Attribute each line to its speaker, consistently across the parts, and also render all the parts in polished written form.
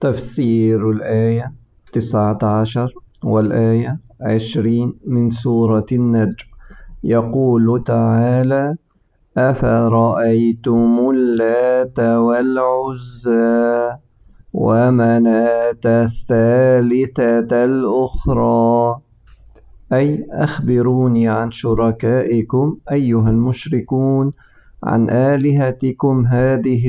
Speaker 1: تفسير الآية 19 والآية 20 من سورة النجم. يقول تعالى: أفرأيتم اللات والعزى ومناة الثالثة الأخرى، أي أخبروني عن شركائكم أيها المشركون، عن آلهتكم هذه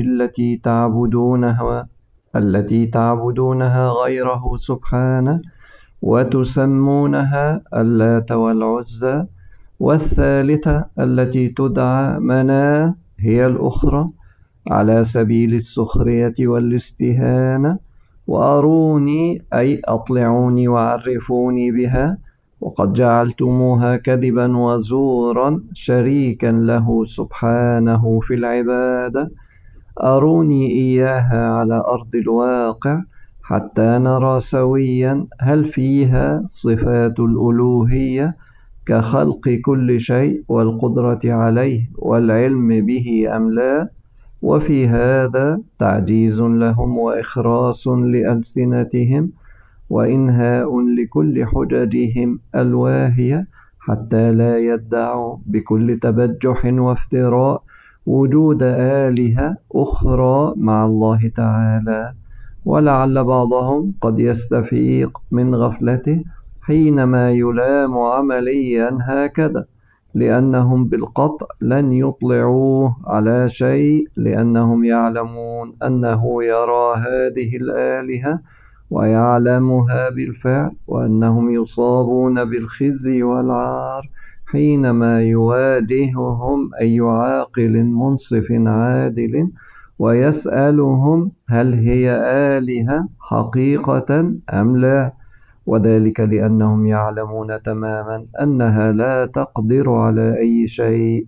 Speaker 1: التي تعبدونها غيره سبحانه، وتسمونها اللات والعزى، والثالثة التي تدعى مناة هي الأخرى، على سبيل السخرية والاستهانة. وأروني أي أطلعوني وعرفوني بها، وقد جعلتموها كذبا وزورا شريكا له سبحانه في العبادة. أروني إياها على أرض الواقع حتى نرى سويا هل فيها صفات الألوهية كخلق كل شيء والقدرة عليه والعلم به أم لا، وفي هذا تعجيز لهم وإخراس لألسنتهم وإنهاء لكل حججهم الواهية، حتى لا يدعوا بكل تبجح وافتراء وجود آلهة أخرى مع الله تعالى. ولعل بعضهم قد يستفيق من غفلته حينما يلام عمليا هكذا، لأنهم بالقطع لن يطلعوه على شيء، لأنهم يعلمون أنه يرى هذه الآلهة ويعلمها بالفعل، وأنهم يصابون بالخزي والعار حينما يواجههم أي عاقل منصف عادل ويسألهم هل هي آلهة حقيقة أم لا، وذلك لأنهم يعلمون تماما أنها لا تقدر على أي شيء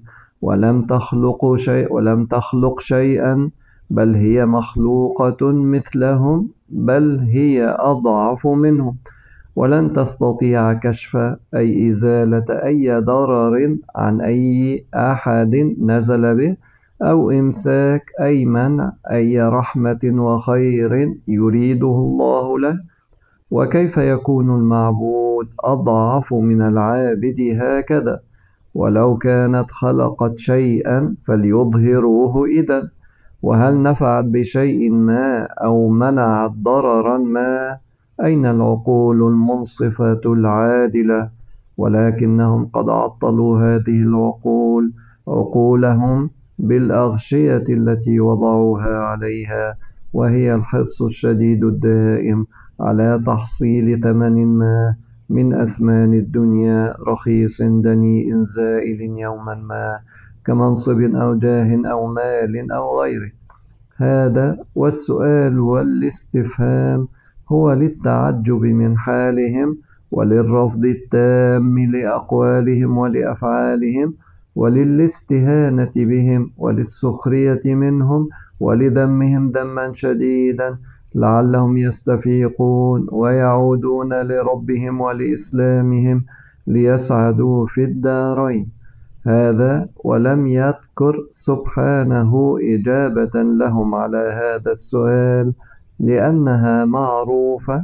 Speaker 1: ولم تخلق شيئا، بل هي مخلوقة مثلهم، بل هي أضعف منهم، ولن تستطيع كشف أي إزالة أي ضرر عن أي أحد نزل به، أو إمساك أي منع أي رحمة وخير يريده الله له. وكيف يكون المعبود أضعف من العابد هكذا؟ ولو كانت خلقت شيئا فليظهروه إذن، وهل نفعت بشيء ما أو منعت ضررا ما؟ أين العقول المنصفة العادلة؟ ولكنهم قد عطلوا هذه العقول عقولهم بالأغشية التي وضعوها عليها، وهي الحرص الشديد الدائم على تحصيل ثمن ما من أثمان الدنيا رخيص دنيء زائل يوما ما، كمنصب أو جاه أو مال أو غيره. هذا والسؤال والاستفهام هو للتعجب من حالهم، وللرفض التام لأقوالهم ولأفعالهم، وللاستهانة بهم وللسخرية منهم ولذمهم ذما شديدا، لعلهم يستفيقون ويعودون لربهم ولإسلامهم ليسعدوا في الدارين. هذا ولم يذكر سبحانه إجابة لهم على هذا السؤال، لأنها معروفة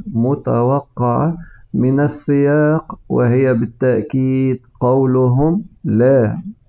Speaker 1: متوقعة من السياق، وهي بالتأكيد قولهم لا.